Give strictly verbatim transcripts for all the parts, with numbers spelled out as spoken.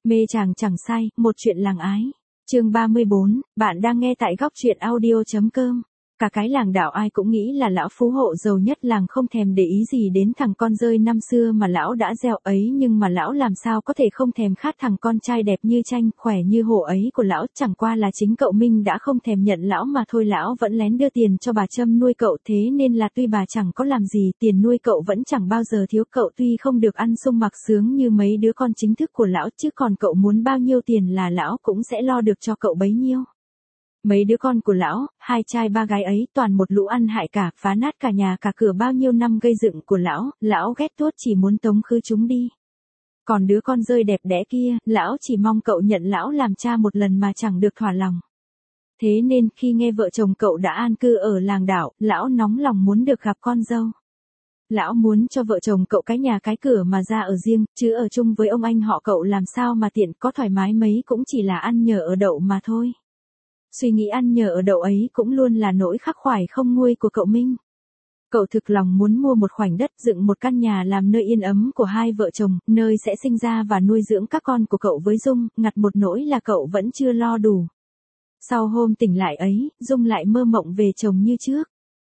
Mê chàng chẳng say, một chuyện làng ái. Chương ba mươi bốn, bạn đang nghe tại góc truyện audio chấm com. Cả cái làng đảo ai cũng nghĩ là lão phú hộ giàu nhất làng không thèm để ý gì đến thằng con rơi năm xưa mà lão đã gieo ấy, nhưng mà lão làm sao có thể không thèm khát thằng con trai đẹp như tranh, khỏe như hổ ấy của lão, chẳng qua là chính cậu Minh đã không thèm nhận lão mà thôi. Lão vẫn lén đưa tiền cho bà Trâm nuôi cậu, thế nên là tuy bà chẳng có làm gì, tiền nuôi cậu vẫn chẳng bao giờ thiếu. Cậu tuy không được ăn sung mặc sướng như mấy đứa con chính thức của lão, chứ còn cậu muốn bao nhiêu tiền là lão cũng sẽ lo được cho cậu bấy nhiêu. Mấy đứa con của lão, hai trai ba gái ấy toàn một lũ ăn hại cả, phá nát cả nhà cả cửa bao nhiêu năm gây dựng của lão, lão ghét tuốt chỉ muốn tống khứ chúng đi. Còn đứa con rơi đẹp đẽ kia, lão chỉ mong cậu nhận lão làm cha một lần mà chẳng được thỏa lòng. Thế nên khi nghe vợ chồng cậu đã an cư ở làng đảo, lão nóng lòng muốn được gặp con dâu. Lão muốn cho vợ chồng cậu cái nhà cái cửa mà ra ở riêng, chứ ở chung với ông anh họ cậu làm sao mà tiện, có thoải mái mấy cũng chỉ là ăn nhờ ở đậu mà thôi. Suy nghĩ ăn nhờ ở đậu ấy cũng luôn là nỗi khắc khoải không nguôi của cậu Minh. Cậu thực lòng muốn mua một khoảnh đất, dựng một căn nhà làm nơi yên ấm của hai vợ chồng, nơi sẽ sinh ra và nuôi dưỡng các con của cậu với Dung, ngặt một nỗi là cậu vẫn chưa lo đủ. Sau hôm tỉnh lại ấy, Dung lại mơ mộng về chồng như trước.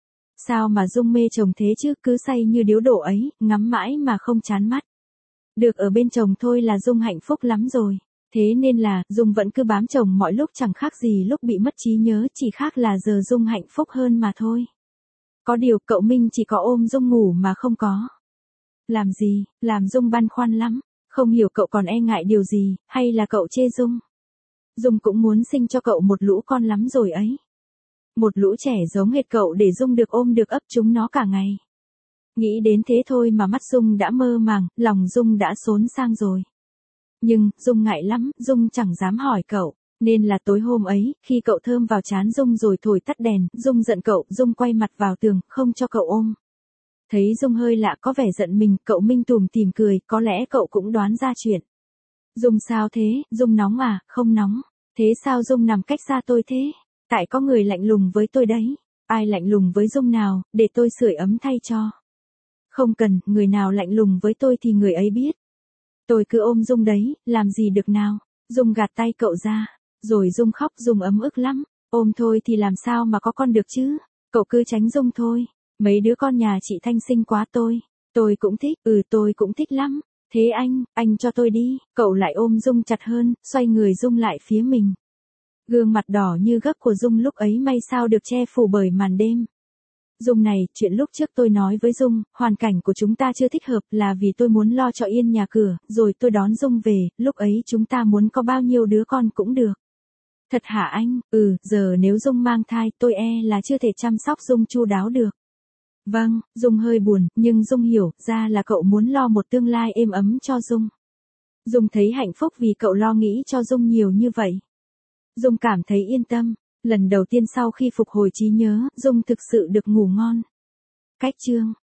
Sao mà Dung mê chồng thế chứ, cứ say như điếu đổ ấy, ngắm mãi mà không chán mắt. Được ở bên chồng thôi là Dung hạnh phúc lắm rồi. Thế nên là, Dung vẫn cứ bám chồng mọi lúc, chẳng khác gì lúc bị mất trí nhớ, chỉ khác là giờ Dung hạnh phúc hơn mà thôi. Có điều, cậu Minh chỉ có ôm Dung ngủ mà không có làm gì, làm Dung băn khoăn lắm, không hiểu cậu còn e ngại điều gì, hay là cậu chê Dung. Dung cũng muốn sinh cho cậu một lũ con lắm rồi ấy. Một lũ trẻ giống hệt cậu để Dung được ôm được ấp chúng nó cả ngày. Nghĩ đến thế thôi mà mắt Dung đã mơ màng, lòng Dung đã xốn sang rồi. Nhưng, Dung ngại lắm, Dung chẳng dám hỏi cậu, nên là tối hôm ấy, khi cậu thơm vào trán Dung rồi thổi tắt đèn, Dung giận cậu, Dung quay mặt vào tường, không cho cậu ôm. Thấy Dung hơi lạ có vẻ giận mình, cậu Minh tủm tỉm cười, có lẽ cậu cũng đoán ra chuyện. Dung sao thế, Dung nóng à, không nóng, thế sao Dung nằm cách xa tôi thế? Tại có người lạnh lùng với tôi đấy. Ai lạnh lùng với Dung nào, để tôi sưởi ấm thay cho. Không cần, người nào lạnh lùng với tôi thì người ấy biết. Tôi cứ ôm Dung đấy, làm gì được nào. Dung gạt tay cậu ra, rồi Dung khóc. Dung ấm ức lắm, ôm thôi thì làm sao mà có con được chứ. Cậu cứ tránh Dung thôi. Mấy đứa con nhà chị Thanh xinh quá tôi. Tôi cũng thích, ừ tôi cũng thích lắm. Thế anh, anh cho tôi đi. Cậu lại ôm Dung chặt hơn, xoay người Dung lại phía mình. Gương mặt đỏ như gấc của Dung lúc ấy may sao được che phủ bởi màn đêm. Dung này, chuyện lúc trước tôi nói với Dung, hoàn cảnh của chúng ta chưa thích hợp là vì tôi muốn lo cho yên nhà cửa, rồi tôi đón Dung về, lúc ấy chúng ta muốn có bao nhiêu đứa con cũng được. Thật hả anh? Ừ, giờ nếu Dung mang thai, tôi e là chưa thể chăm sóc Dung chu đáo được. Vâng, Dung hơi buồn, nhưng Dung hiểu, ra là cậu muốn lo một tương lai êm ấm cho Dung. Dung thấy hạnh phúc vì cậu lo nghĩ cho Dung nhiều như vậy. Dung cảm thấy yên tâm. Lần đầu tiên sau khi phục hồi trí nhớ, Dung thực sự được ngủ ngon. Cách chương